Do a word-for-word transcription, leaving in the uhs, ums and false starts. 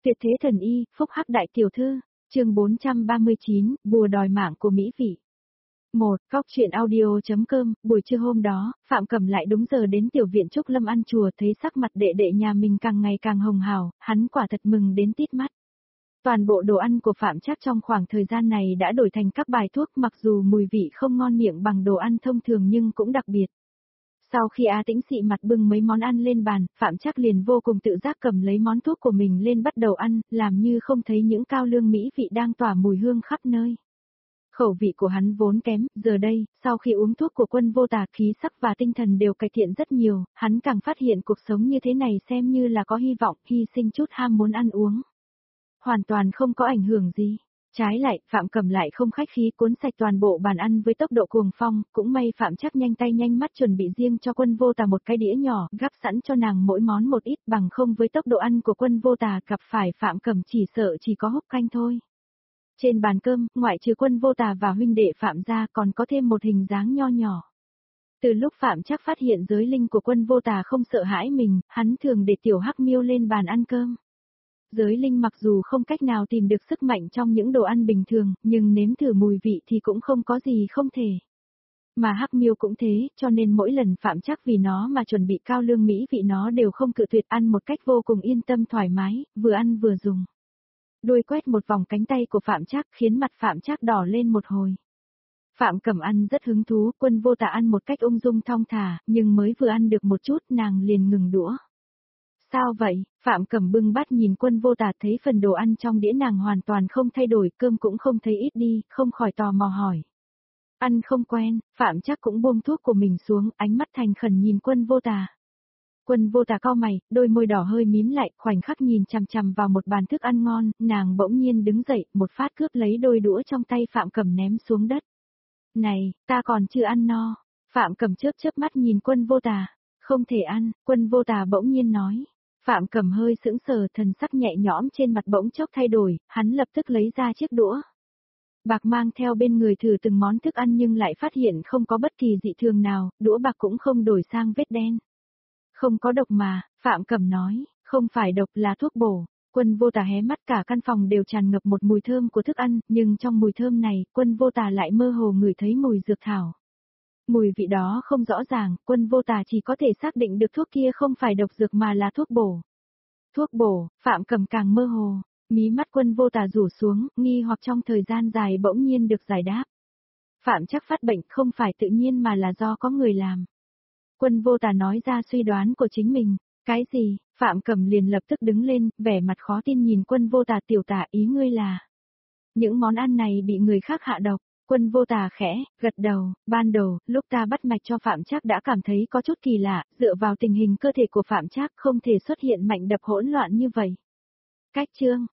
Tuyệt thế thần y, phúc hắc đại tiểu thư, chương bốn trăm ba mươi chín, bùa đòi mạng của mỹ vị. một. Góc truyện audio.com, buổi trưa hôm đó, Phạm Cẩm lại đúng giờ đến tiểu viện Trúc Lâm ăn chùa, thấy sắc mặt đệ đệ nhà mình càng ngày càng hồng hào, hắn quả thật mừng đến tít mắt. Toàn bộ đồ ăn của Phạm Trác trong khoảng thời gian này đã đổi thành các bài thuốc, mặc dù mùi vị không ngon miệng bằng đồ ăn thông thường nhưng cũng đặc biệt. Sau khi Á Tĩnh xị mặt bưng mấy món ăn lên bàn, Phạm Trác liền vô cùng tự giác cầm lấy món thuốc của mình lên bắt đầu ăn, làm như không thấy những cao lương mỹ vị đang tỏa mùi hương khắp nơi. Khẩu vị của hắn vốn kém, giờ đây, sau khi uống thuốc của Quân Vô Tà, khí sắc và tinh thần đều cải thiện rất nhiều, hắn càng phát hiện cuộc sống như thế này xem như là có hy vọng, hy sinh chút ham muốn ăn uống. Hoàn toàn không có ảnh hưởng gì. Trái lại, Phạm Cẩm lại không khách khí cuốn sạch toàn bộ bàn ăn với tốc độ cuồng phong, cũng may Phạm Trác nhanh tay nhanh mắt chuẩn bị riêng cho Quân Vô Tà một cái đĩa nhỏ, gắp sẵn cho nàng mỗi món một ít, bằng không với tốc độ ăn của Quân Vô Tà gặp phải Phạm Cẩm chỉ sợ chỉ có húp canh thôi. Trên bàn cơm, ngoại trừ Quân Vô Tà và huynh đệ Phạm ra còn có thêm một hình dáng nho nhỏ. Từ lúc Phạm Trác phát hiện giới linh của Quân Vô Tà không sợ hãi mình, hắn thường để tiểu hắc miêu lên bàn ăn cơm. Giới linh mặc dù không cách nào tìm được sức mạnh trong những đồ ăn bình thường, nhưng nếm thử mùi vị thì cũng không có gì không thể. Mà hắc miêu cũng thế, cho nên mỗi lần Phạm Trác vì nó mà chuẩn bị cao lương mỹ vị nó đều không cự tuyệt, ăn một cách vô cùng yên tâm thoải mái, vừa ăn vừa dùng. Đuôi quét một vòng cánh tay của Phạm Trác khiến mặt Phạm Trác đỏ lên một hồi. Phạm Cẩm ăn rất hứng thú, Quân Vô Tà ăn một cách ung dung thong thả, nhưng mới vừa ăn được một chút nàng liền ngừng đũa. Sao vậy? Phạm Cẩm bưng bát nhìn Quân Vô Tà, thấy phần đồ ăn trong đĩa nàng hoàn toàn không thay đổi, cơm cũng không thấy ít đi, không khỏi tò mò hỏi. Ăn không quen, Phạm Trác cũng buông thuốc của mình xuống, ánh mắt thành khẩn nhìn Quân Vô Tà. Quân Vô Tà cau mày, đôi môi đỏ hơi mím lại, khoảnh khắc nhìn chằm chằm vào một bàn thức ăn ngon, nàng bỗng nhiên đứng dậy, một phát cướp lấy đôi đũa trong tay Phạm Cẩm ném xuống đất. Này, ta còn chưa ăn no. Phạm Cẩm chớp chớp mắt nhìn Quân Vô Tà. Không thể ăn, Quân Vô Tà bỗng nhiên nói. Phạm Cẩm hơi sững sờ, thần sắc nhẹ nhõm trên mặt bỗng chốc thay đổi, hắn lập tức lấy ra chiếc đũa bạc mang theo bên người thử từng món thức ăn nhưng lại phát hiện không có bất kỳ dị thường nào, đũa bạc cũng không đổi sang vết đen. Không có độc mà, Phạm Cẩm nói, không phải độc là thuốc bổ. Quân Vô Tà hé mắt, cả căn phòng đều tràn ngập một mùi thơm của thức ăn, nhưng trong mùi thơm này, Quân Vô Tà lại mơ hồ ngửi thấy mùi dược thảo. Mùi vị đó không rõ ràng, Quân Vô Tà chỉ có thể xác định được thuốc kia không phải độc dược mà là thuốc bổ. Thuốc bổ, Phạm Cẩm càng mơ hồ, mí mắt Quân Vô Tà rủ xuống, nghi hoặc trong thời gian dài bỗng nhiên được giải đáp. Phạm Trác phát bệnh không phải tự nhiên mà là do có người làm. Quân Vô Tà nói ra suy đoán của chính mình. Cái gì? Phạm Cẩm liền lập tức đứng lên, vẻ mặt khó tin nhìn Quân Vô Tà. Tiểu tả, ý ngươi là những món ăn này bị người khác hạ độc. Quân Vô Tà khẽ gật đầu, ban đầu, lúc ta bắt mạch cho Phạm Trác đã cảm thấy có chút kỳ lạ, dựa vào tình hình cơ thể của Phạm Trác không thể xuất hiện mạch đập hỗn loạn như vậy. Cách chương,